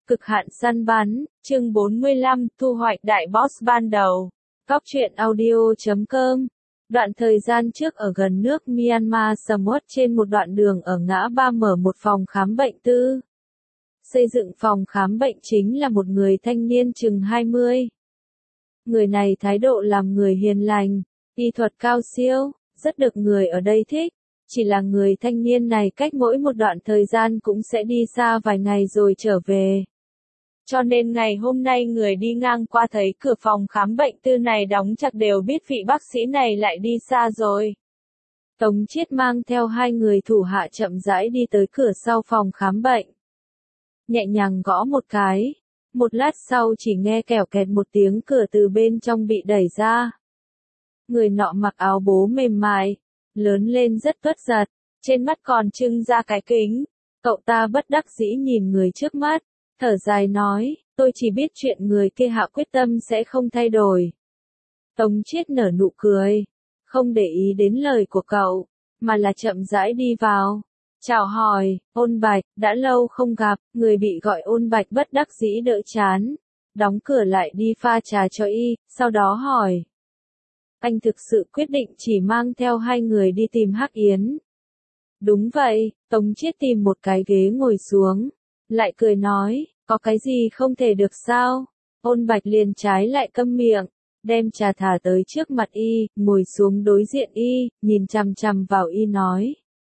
Cực hạn săn bắn, chương 45, thu hoạch đại boss ban đầu. Góc truyện audio.com. Đoạn thời gian trước ở gần nước Myanmar Samut trên một đoạn đường ở ngã ba mở một phòng khám bệnh tư. Xây dựng phòng khám bệnh chính là một người thanh niên chừng 20. Người này thái độ làm người hiền lành, y thuật cao siêu, rất được người ở đây thích. Chỉ là người thanh niên này cách mỗi một đoạn thời gian cũng sẽ đi xa vài ngày rồi trở về. Cho nên ngày hôm nay người đi ngang qua thấy cửa phòng khám bệnh tư này đóng chặt đều biết vị bác sĩ này lại đi xa rồi. Tống Chiết mang theo hai người thủ hạ chậm rãi đi tới cửa sau phòng khám bệnh. Nhẹ nhàng gõ một cái. Một lát sau chỉ nghe kèo kẹt một tiếng cửa từ bên trong bị đẩy ra. Người nọ mặc áo bố mềm mại, lớn lên rất tuất giật, trên mắt còn trưng ra cái kính. Cậu ta bất đắc dĩ nhìn người trước mắt, thở dài nói, tôi chỉ biết chuyện người kia hạ quyết tâm sẽ không thay đổi. Tống Chiết nở nụ cười, không để ý đến lời của cậu, mà là chậm rãi đi vào. Chào hỏi, Ôn Bạch, đã lâu không gặp, người bị gọi Ôn Bạch bất đắc dĩ đỡ chán, đóng cửa lại đi pha trà cho y, sau đó hỏi. Anh thực sự quyết định chỉ mang theo hai người đi tìm Hắc Yến. Đúng vậy, Tống Chiết tìm một cái ghế ngồi xuống, lại cười nói, có cái gì không thể được sao? Ôn Bạch liền trái lại câm miệng, đem trà thả tới trước mặt y, ngồi xuống đối diện y, nhìn chằm chằm vào y nói.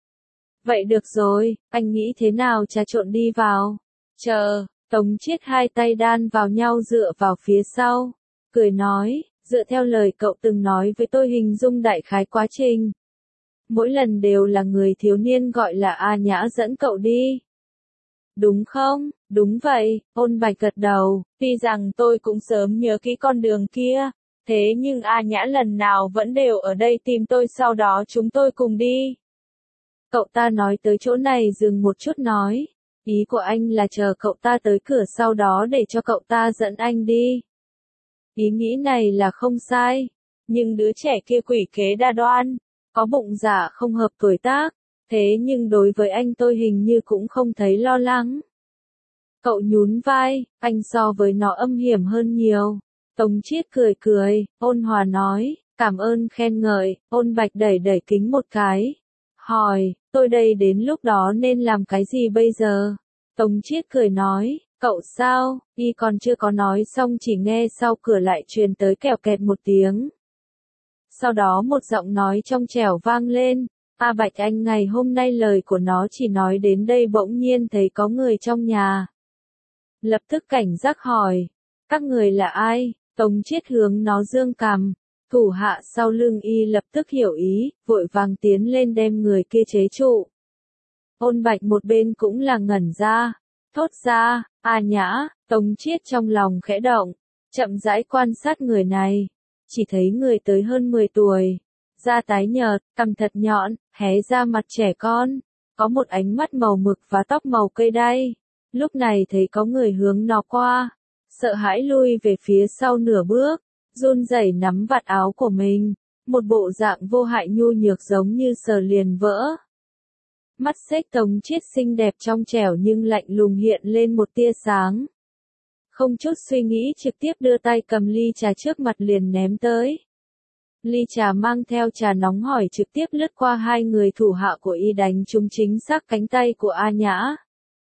Vậy được rồi, anh nghĩ thế nào trà trộn đi vào? Chờ, Tống Chiết hai tay đan vào nhau dựa vào phía sau, cười nói, dựa theo lời cậu từng nói với tôi hình dung đại khái quá trình. Mỗi lần đều là người thiếu niên gọi là A Nhã dẫn cậu đi. Đúng không? Đúng vậy, Ôn Bạch gật đầu, tuy rằng tôi cũng sớm nhớ kỹ con đường kia, thế nhưng A Nhã lần nào vẫn đều ở đây tìm tôi sau đó chúng tôi cùng đi. Cậu ta nói tới chỗ này dừng một chút nói, ý của anh là chờ cậu ta tới cửa sau đó để cho cậu ta dẫn anh đi. Ý nghĩ này là không sai, nhưng đứa trẻ kia quỷ kế đa đoan, có bụng dạ không hợp tuổi tác, thế nhưng đối với anh tôi hình như cũng không thấy lo lắng. Cậu nhún vai, anh so với nó âm hiểm hơn nhiều. Tống Chiết cười cười, ôn hòa nói, cảm ơn khen ngợi, Ôn Bạch đẩy đẩy kính một cái. Hỏi, tôi đây đến lúc đó nên làm cái gì bây giờ? Tống Chiết cười nói, cậu sao? Y còn chưa có nói xong chỉ nghe sau cửa lại truyền tới kèo kẹt một tiếng. Sau đó một giọng nói trong trẻo vang lên, A Bạch anh ngày hôm nay lời của nó chỉ nói đến đây bỗng nhiên thấy có người trong nhà. Lập tức cảnh giác hỏi, các người là ai? Tống Chiết hướng nó giương cằm, thủ hạ sau lưng y lập tức hiểu ý, vội vàng tiến lên đem người kia chế trụ. Ôn Bạch một bên cũng là ngẩn ra, thốt ra, A Nhã, Tống Chiết trong lòng khẽ động, chậm rãi quan sát người này, chỉ thấy người tới hơn 10 tuổi, da tái nhợt, cằm thật nhọn, hé ra mặt trẻ con, có một ánh mắt màu mực và tóc màu cây đay. Lúc này thấy có người hướng nó qua, sợ hãi lui về phía sau nửa bước, run rẩy nắm vạt áo của mình, một bộ dạng vô hại nhu nhược giống như sờ liền vỡ. Mắt xếch Tống Chiết xinh đẹp trong trẻo nhưng lạnh lùng hiện lên một tia sáng. Không chút suy nghĩ trực tiếp đưa tay cầm ly trà trước mặt liền ném tới. Ly trà mang theo trà nóng hổi trực tiếp lướt qua hai người thủ hạ của y đánh trúng chính xác cánh tay của A Nhã.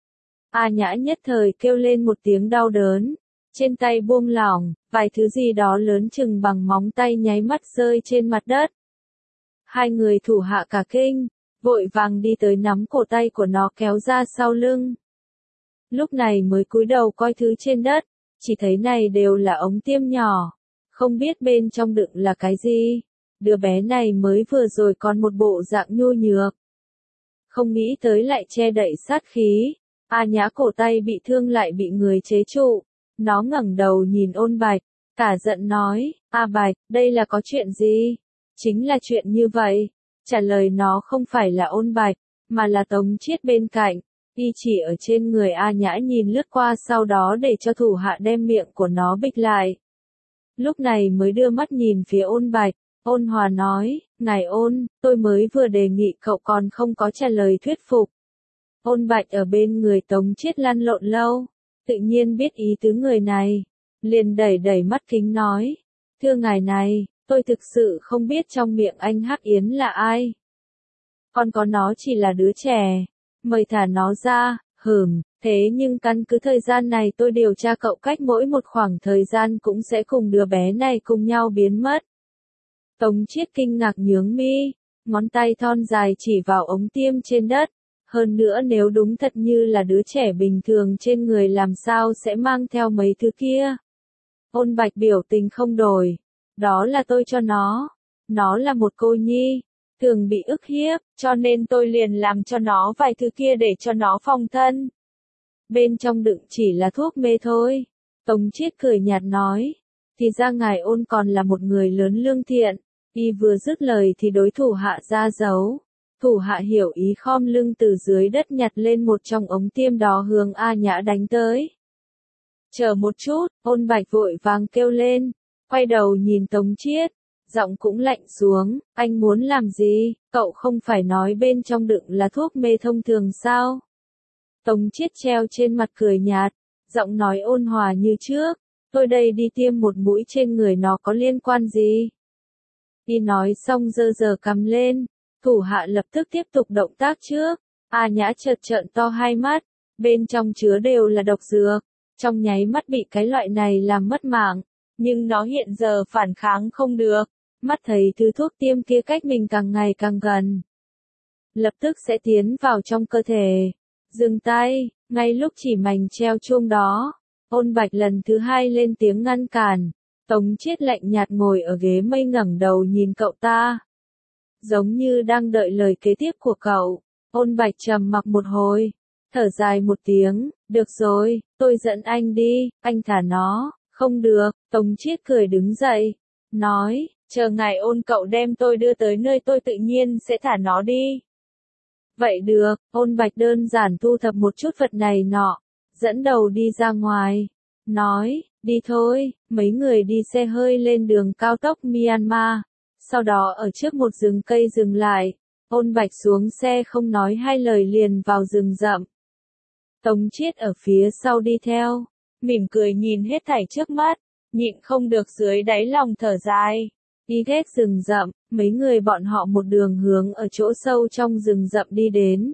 A Nhã nhất thời kêu lên một tiếng đau đớn, trên tay buông lỏng, vài thứ gì đó lớn chừng bằng móng tay nháy mắt rơi trên mặt đất. Hai người thủ hạ cả kinh, vội vàng đi tới nắm cổ tay của nó kéo ra sau lưng. Lúc này mới cúi đầu coi thứ trên đất, chỉ thấy này đều là ống tiêm nhỏ, không biết bên trong đựng là cái gì. Đứa bé này mới vừa rồi còn một bộ dạng nhu nhược, không nghĩ tới lại che đậy sát khí. A Nhã cổ tay bị thương lại bị người chế trụ, nó ngẩng đầu nhìn Ôn Bạch, cả giận nói, A Bạch, đây là có chuyện gì? Chính là chuyện như vậy. Trả lời nó không phải là Ôn Bạch, mà là Tống Chiết bên cạnh, y chỉ ở trên người A Nhã nhìn lướt qua sau đó để cho thủ hạ đem miệng của nó bịt lại. Lúc này mới đưa mắt nhìn phía Ôn Bạch, ôn hòa nói, ngài Ôn, tôi mới vừa đề nghị cậu còn không có trả lời thuyết phục. Ôn Bạch ở bên người Tống Chiết lăn lộn lâu, tự nhiên biết ý tứ người này, liền đẩy đẩy mắt kính nói, thưa ngài này, tôi thực sự không biết trong miệng anh Hắc Yến là ai. Còn có nó chỉ là đứa trẻ, mời thả nó ra, thế nhưng căn cứ thời gian này tôi điều tra cậu cách mỗi một khoảng thời gian cũng sẽ cùng đứa bé này cùng nhau biến mất. Tống Chiết kinh ngạc nhướng mi, ngón tay thon dài chỉ vào ống tiêm trên đất. Hơn nữa nếu đúng thật như là đứa trẻ bình thường trên người làm sao sẽ mang theo mấy thứ kia. Ôn Bạch biểu tình không đổi. Đó là tôi cho nó là một cô nhi, thường bị ức hiếp, cho nên tôi liền làm cho nó vài thứ kia để cho nó phòng thân. Bên trong đựng chỉ là thuốc mê thôi. Tống Chiết cười nhạt nói, thì ra ngài Ôn còn là một người lớn lương thiện. Y vừa dứt lời thì đối thủ hạ ra dấu. Thủ hạ hiểu ý khom lưng từ dưới đất nhặt lên một trong ống tiêm đó hướng A Nhã đánh tới. Chờ một chút, Ôn Bạch vội vàng kêu lên, quay đầu nhìn Tống Chiết, giọng cũng lạnh xuống, anh muốn làm gì, cậu không phải nói bên trong đựng là thuốc mê thông thường sao? Tống Chiết treo trên mặt cười nhạt, giọng nói ôn hòa như trước, tôi đây đi tiêm một mũi trên người nó có liên quan gì? Y nói xong giơ giơ cằm lên, thủ hạ lập tức tiếp tục động tác trước, A Nhã chợt trợn to hai mắt, bên trong chứa đều là độc dược, trong nháy mắt bị cái loại này làm mất mạng, nhưng nó hiện giờ phản kháng không được, mắt thấy thứ thuốc tiêm kia cách mình càng ngày càng gần. Lập tức sẽ tiến vào trong cơ thể. Dừng tay, ngay lúc chỉ mảnh treo chuông đó, Ôn Bạch lần thứ hai lên tiếng ngăn cản. Tống Chiết lạnh nhạt ngồi ở ghế mây ngẩng đầu nhìn cậu ta. Giống như đang đợi lời kế tiếp của cậu. Ôn Bạch trầm mặc một hồi, thở dài một tiếng, được rồi, tôi dẫn anh đi, anh thả nó. Không được, Tống Chiết cười đứng dậy, nói, chờ ngài Ôn cậu đem tôi đưa tới nơi tôi tự nhiên sẽ thả nó đi. Vậy được, Ôn Bạch đơn giản thu thập một chút vật này nọ, dẫn đầu đi ra ngoài, nói, đi thôi, mấy người đi xe hơi lên đường cao tốc Myanmar, sau đó ở trước một rừng cây dừng lại, Ôn Bạch xuống xe không nói hai lời liền vào rừng rậm. Tống Chiết ở phía sau đi theo, mỉm cười nhìn hết thảy trước mắt, nhịn không được dưới đáy lòng thở dài. Đi ghét rừng rậm, mấy người bọn họ một đường hướng ở chỗ sâu trong rừng rậm đi đến.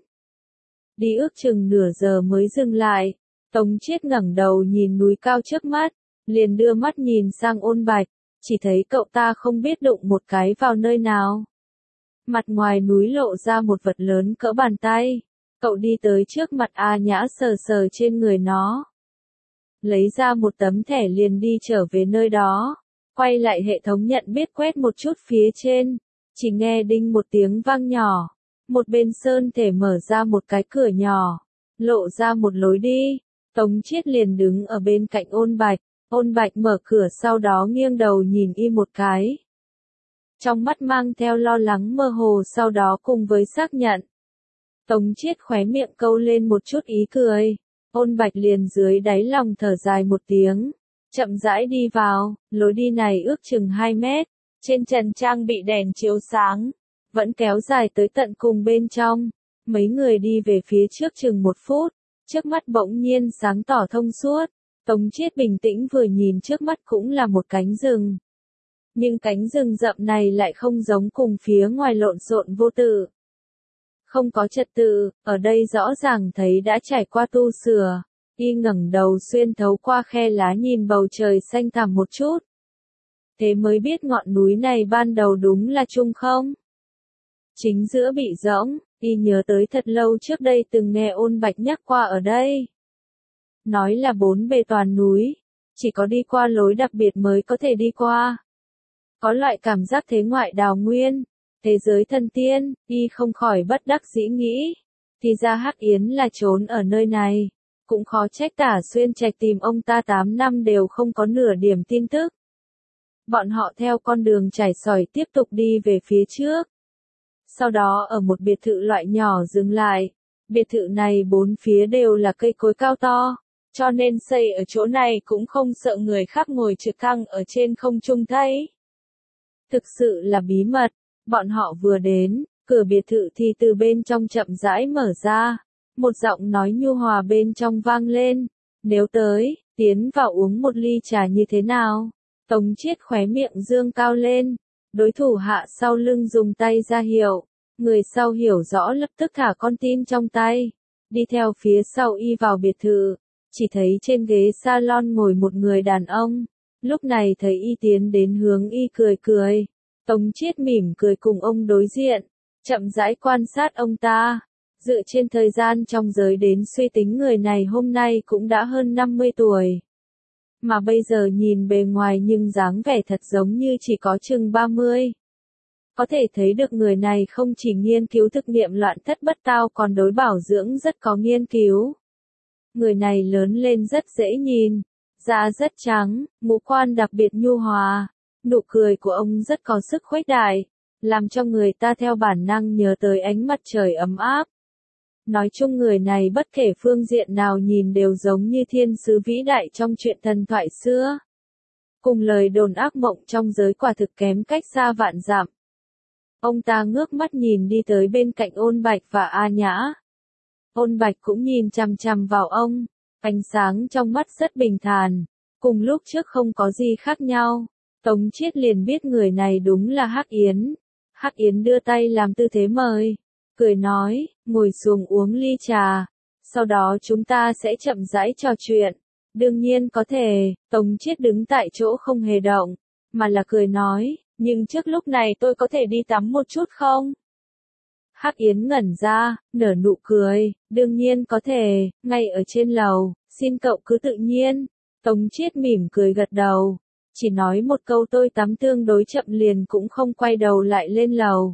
Đi ước chừng nửa giờ mới dừng lại, Tống Chiết ngẩng đầu nhìn núi cao trước mắt, liền đưa mắt nhìn sang Ôn Bạch, chỉ thấy cậu ta không biết đụng một cái vào nơi nào. Mặt ngoài núi lộ ra một vật lớn cỡ bàn tay, cậu đi tới trước mặt A Nhã sờ sờ trên người nó. Lấy ra một tấm thẻ liền đi trở về nơi đó. Quay lại hệ thống nhận biết quét một chút phía trên, chỉ nghe đinh một tiếng vang nhỏ, một bên sơn thể mở ra một cái cửa nhỏ, lộ ra một lối đi, Tống Chiết liền đứng ở bên cạnh Ôn Bạch mở cửa sau đó nghiêng đầu nhìn y một cái. Trong mắt mang theo lo lắng mơ hồ sau đó cùng với xác nhận. Tống Chiết khóe miệng câu lên một chút ý cười, Ôn Bạch liền dưới đáy lòng thở dài một tiếng. Chậm rãi đi vào, lối đi này ước chừng 2 mét, trên trần trang bị đèn chiếu sáng, vẫn kéo dài tới tận cùng bên trong. Mấy người đi về phía trước chừng 1 phút, trước mắt bỗng nhiên sáng tỏ thông suốt. Tống Chiết bình tĩnh vừa nhìn trước mắt cũng là một cánh rừng. Nhưng cánh rừng rậm này lại không giống cùng phía ngoài lộn xộn vô tự. Không có trật tự, ở đây rõ ràng thấy đã trải qua tu sửa. Y ngẩng đầu xuyên thấu qua khe lá nhìn bầu trời xanh thẳm một chút. Thế mới biết ngọn núi này ban đầu đúng là trung không. Chính giữa bị rỗng, Y nhớ tới thật lâu trước đây từng nghe Ôn Bạch nhắc qua ở đây. Nói là 4 bề toàn núi, chỉ có đi qua lối đặc biệt mới có thể đi qua. Có loại cảm giác thế ngoại đào nguyên, thế giới thần tiên, Y không khỏi bất đắc dĩ nghĩ. Thì ra Hắc Yến là trốn ở nơi này. Cũng khó trách Tả Xuyên Trạch tìm ông ta 8 năm đều không có nửa điểm tin tức. Bọn họ theo con đường trải sỏi tiếp tục đi về phía trước. Sau đó ở một biệt thự loại nhỏ dừng lại. Biệt thự này 4 phía đều là cây cối cao to, cho nên xây ở chỗ này cũng không sợ người khác ngồi trực thăng ở trên không trung thấy. Thực sự là bí mật, bọn họ vừa đến, cửa biệt thự thì từ bên trong chậm rãi mở ra. Một giọng nói nhu hòa bên trong vang lên, Nếu tới, tiến vào uống một ly trà như thế nào? Tống Chiết khóe miệng dương cao lên, đối thủ hạ sau lưng dùng tay ra hiệu, người sau hiểu rõ lập tức thả con tin trong tay, đi theo phía sau y vào biệt thự, chỉ thấy trên ghế salon ngồi một người đàn ông, lúc này thấy y tiến đến hướng y cười cười, Tống Chiết mỉm cười cùng ông đối diện, chậm rãi quan sát ông ta. Dựa trên thời gian trong giới đến suy tính người này hôm nay cũng đã hơn 50 tuổi. Mà bây giờ nhìn bề ngoài nhưng dáng vẻ thật giống như chỉ có chừng 30. Có thể thấy được người này không chỉ nghiên cứu thực nghiệm loạn thất bất tao còn đối bảo dưỡng rất có nghiên cứu. Người này lớn lên rất dễ nhìn, da rất trắng, ngũ quan đặc biệt nhu hòa, nụ cười của ông rất có sức khuếch đại, làm cho người ta theo bản năng nhớ tới ánh mặt trời ấm áp. Nói chung người này bất kể phương diện nào nhìn đều giống như thiên sứ vĩ đại trong truyện thần thoại xưa. Cùng lời đồn ác mộng trong giới quả thực kém cách xa vạn dặm. Ông ta ngước mắt nhìn đi tới bên cạnh Ôn Bạch và A Nhã. Ôn Bạch cũng nhìn chằm chằm vào ông, ánh sáng trong mắt rất bình thản, cùng lúc trước không có gì khác nhau. Tống Chiết liền biết người này đúng là Hắc Yến. Hắc Yến đưa tay làm tư thế mời, cười nói, ngồi xuống uống ly trà, sau đó chúng ta sẽ chậm rãi trò chuyện. Đương nhiên có thể, Tống Chiết đứng tại chỗ không hề động, mà là cười nói, nhưng trước lúc này tôi có thể đi tắm một chút không? Hắc Yến ngẩn ra, nở nụ cười, đương nhiên có thể, ngay ở trên lầu, xin cậu cứ tự nhiên. Tống Chiết mỉm cười gật đầu, chỉ nói một câu tôi tắm tương đối chậm liền cũng không quay đầu lại lên lầu.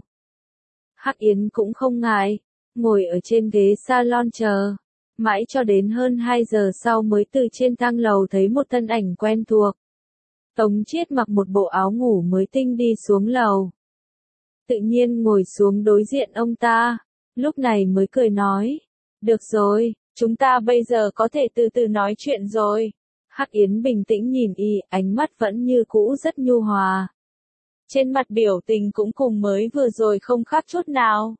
Hắc Yến cũng không ngại, ngồi ở trên ghế salon chờ, mãi cho đến hơn 2 giờ sau mới từ trên thang lầu thấy một thân ảnh quen thuộc. Tống Chiết mặc một bộ áo ngủ mới tinh đi xuống lầu. Tự nhiên ngồi xuống đối diện ông ta, lúc này mới cười nói, được rồi, chúng ta bây giờ có thể từ từ nói chuyện rồi. Hắc Yến bình tĩnh nhìn y, ánh mắt vẫn như cũ rất nhu hòa. Trên mặt biểu tình cũng cùng mới vừa rồi không khác chút nào.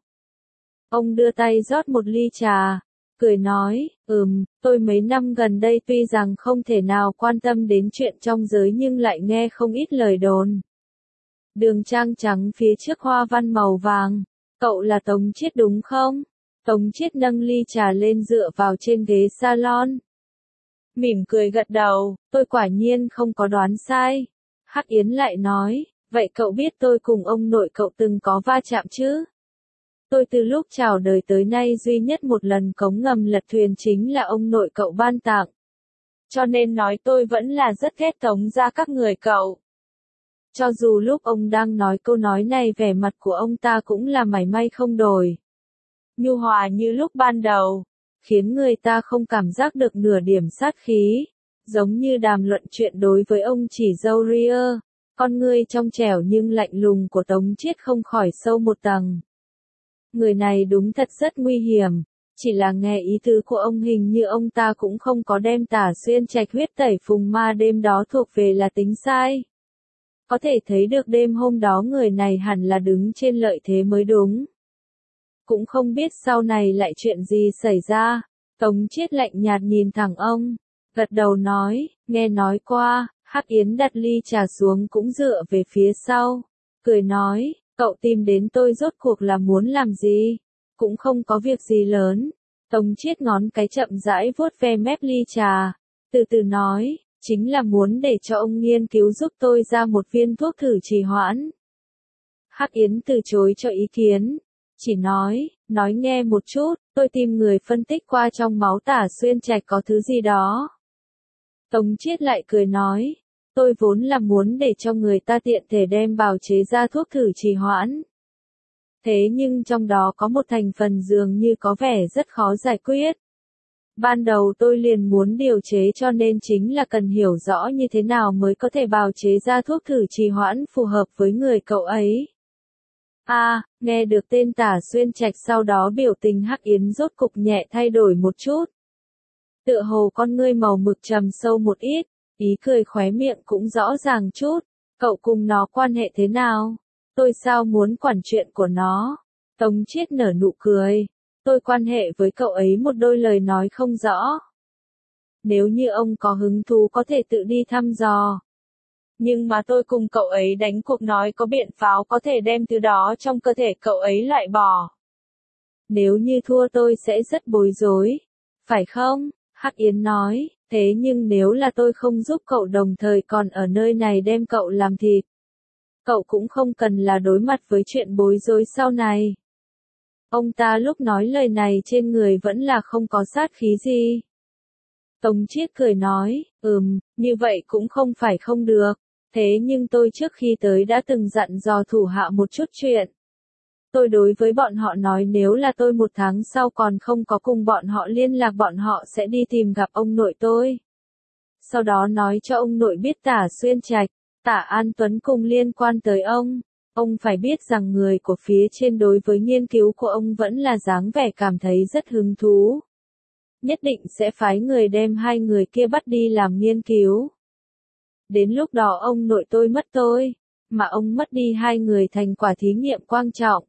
Ông đưa tay rót một ly trà, cười nói, tôi mấy năm gần đây tuy rằng không thể nào quan tâm đến chuyện trong giới nhưng lại nghe không ít lời đồn. Đường trang trắng phía trước hoa văn màu vàng, cậu là Tống Chiết đúng không? Tống Chiết nâng ly trà lên dựa vào trên ghế salon. Mỉm cười gật đầu, tôi quả nhiên không có đoán sai. Hắc Yến lại nói, vậy cậu biết tôi cùng ông nội cậu từng có va chạm chứ? Tôi từ lúc chào đời tới nay duy nhất một lần cống ngầm lật thuyền chính là ông nội cậu ban tặng. Cho nên nói tôi vẫn là rất ghét Tống gia các người cậu. Cho dù lúc ông đang nói câu nói này vẻ mặt của ông ta cũng là mảy may không đổi. Nhu hòa như lúc ban đầu, khiến người ta không cảm giác được nửa điểm sát khí, giống như đàm luận chuyện đối với ông chỉ dâu ria, con ngươi trong trẻo nhưng lạnh lùng của Tống Chiết không khỏi sâu một tầng. Người này đúng thật rất nguy hiểm, chỉ là nghe ý tứ của ông hình như ông ta cũng không có đem Tả Xuyên Trạch huyết tẩy phùng ma đêm đó thuộc về là tính sai. Có thể thấy được đêm hôm đó người này hẳn là đứng trên lợi thế mới đúng. Cũng không biết sau này lại chuyện gì xảy ra, Tống Chiết lạnh nhạt nhìn thẳng ông, gật đầu nói, nghe nói qua. Hắc Yến đặt ly trà xuống cũng dựa về phía sau, cười nói, cậu tìm đến tôi rốt cuộc là muốn làm gì? Cũng không có việc gì lớn. Tống Chiết ngón cái chậm rãi vuốt ve mép ly trà, từ từ nói, chính là muốn để cho ông nghiên cứu giúp tôi ra một viên thuốc thử trì hoãn. Hắc Yến từ chối cho ý kiến, chỉ nói nghe một chút, tôi tìm người phân tích qua trong máu Tả Xuyên Trạch có thứ gì đó. Tống Chiết lại cười nói, tôi vốn là muốn để cho người ta tiện thể đem bào chế ra thuốc thử trì hoãn. Thế nhưng trong đó có một thành phần dường như có vẻ rất khó giải quyết. Ban đầu tôi liền muốn điều chế cho nên chính là cần hiểu rõ như thế nào mới có thể bào chế ra thuốc thử trì hoãn phù hợp với người cậu ấy. Nghe được tên Tả Xuyên Trạch sau đó biểu tình Hắc Yến rốt cục nhẹ thay đổi một chút. Tựa hồ con ngươi màu mực trầm sâu một ít, ý cười khóe miệng cũng rõ ràng chút, cậu cùng nó quan hệ thế nào? Tôi sao muốn quản chuyện của nó? Tống Chiết nở nụ cười, tôi quan hệ với cậu ấy một đôi lời nói không rõ. nếu như ông có hứng thú có thể tự đi thăm dò. Nhưng mà tôi cùng cậu ấy đánh cuộc nói có biện pháo có thể đem thứ đó trong cơ thể cậu ấy loại bỏ. Nếu như thua tôi sẽ rất bối rối. Phải không? Hắc Yến nói, thế nhưng nếu là tôi không giúp cậu đồng thời còn ở nơi này đem cậu làm thịt, cậu cũng không cần là đối mặt với chuyện bối rối sau này. Ông ta lúc nói lời này trên người vẫn là không có sát khí gì. Tống Chiết cười nói, như vậy cũng không phải không được. Thế nhưng tôi trước khi tới đã từng dặn dò thủ hạ một chút chuyện. Tôi đối với bọn họ nói nếu là tôi 1 tháng sau còn không có cùng bọn họ liên lạc bọn họ sẽ đi tìm gặp ông nội tôi. Sau đó nói cho ông nội biết Tả Xuyên Trạch, Tả An Tuấn cùng liên quan tới ông. Ông phải biết rằng người của phía trên đối với nghiên cứu của ông vẫn là dáng vẻ cảm thấy rất hứng thú. Nhất định sẽ phái người đem 2 người kia bắt đi làm nghiên cứu. Đến lúc đó ông nội tôi mất tôi, mà ông mất đi 2 người thành quả thí nghiệm quan trọng.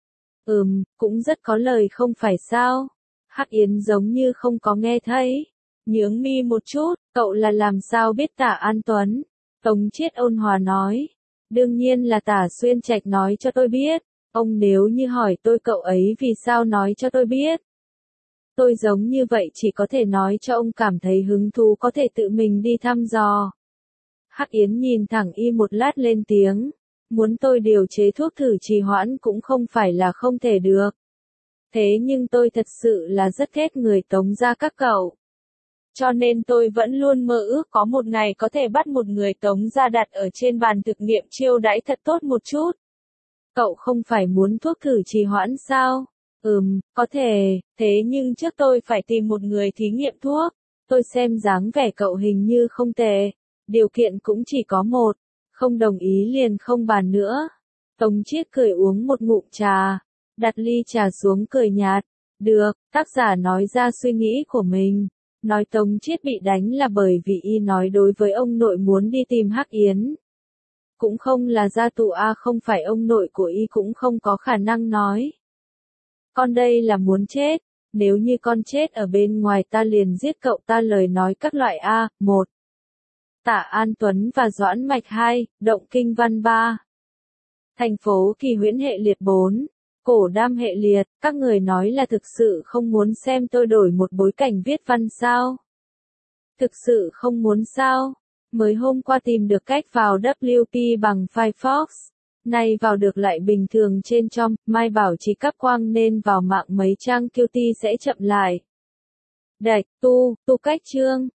Cũng rất có lời không phải sao? Hắc Yến giống như không có nghe thấy. Nhướng mi một chút, cậu là làm sao biết Tả An Tuấn? Tống Chiết ôn hòa nói. Đương nhiên là Tả Xuyên Trạch nói cho tôi biết. Ông nếu như hỏi tôi cậu ấy vì sao nói cho tôi biết. Tôi giống như vậy chỉ có thể nói cho ông cảm thấy hứng thú có thể tự mình đi thăm dò. Hắc Yến nhìn thẳng y một lát lên tiếng. Muốn tôi điều chế thuốc thử trì hoãn cũng không phải là không thể được. Thế nhưng tôi thật sự là rất ghét người Tống gia các cậu. Cho nên tôi vẫn luôn mơ ước có một ngày có thể bắt một người Tống gia đặt ở trên bàn thực nghiệm chiêu đãi thật tốt một chút. Cậu không phải muốn thuốc thử trì hoãn sao? Có thể, thế nhưng trước tôi phải tìm một người thí nghiệm thuốc. Tôi xem dáng vẻ cậu hình như không tệ. Điều kiện cũng chỉ có một. Không đồng ý liền không bàn nữa. Tống Chiết cười uống một ngụm trà. Đặt ly trà xuống cười nhạt. Được, tác giả nói ra suy nghĩ của mình. Nói Tống Chiết bị đánh là bởi vì y nói đối với ông nội muốn đi tìm Hắc Yến. Cũng không là gia tù không phải ông nội của y cũng không có khả năng nói. Con đây là muốn chết. Nếu như con chết ở bên ngoài ta liền giết cậu ta lời nói các loại 1. Tả An Tuấn và Doãn Mạch 2, Động Kinh Văn 3. Thành phố Kỳ Huyễn hệ liệt 4. Cổ Đam hệ liệt, các người nói là thực sự không muốn xem tôi đổi một bối cảnh viết văn sao? Thực sự không muốn sao? Mới hôm qua tìm được cách vào WP bằng Firefox. Nay vào được lại bình thường trên trong, mai bảo chỉ cáp quang nên vào mạng mấy trang Qt sẽ chậm lại. Đạch, tu cách chương.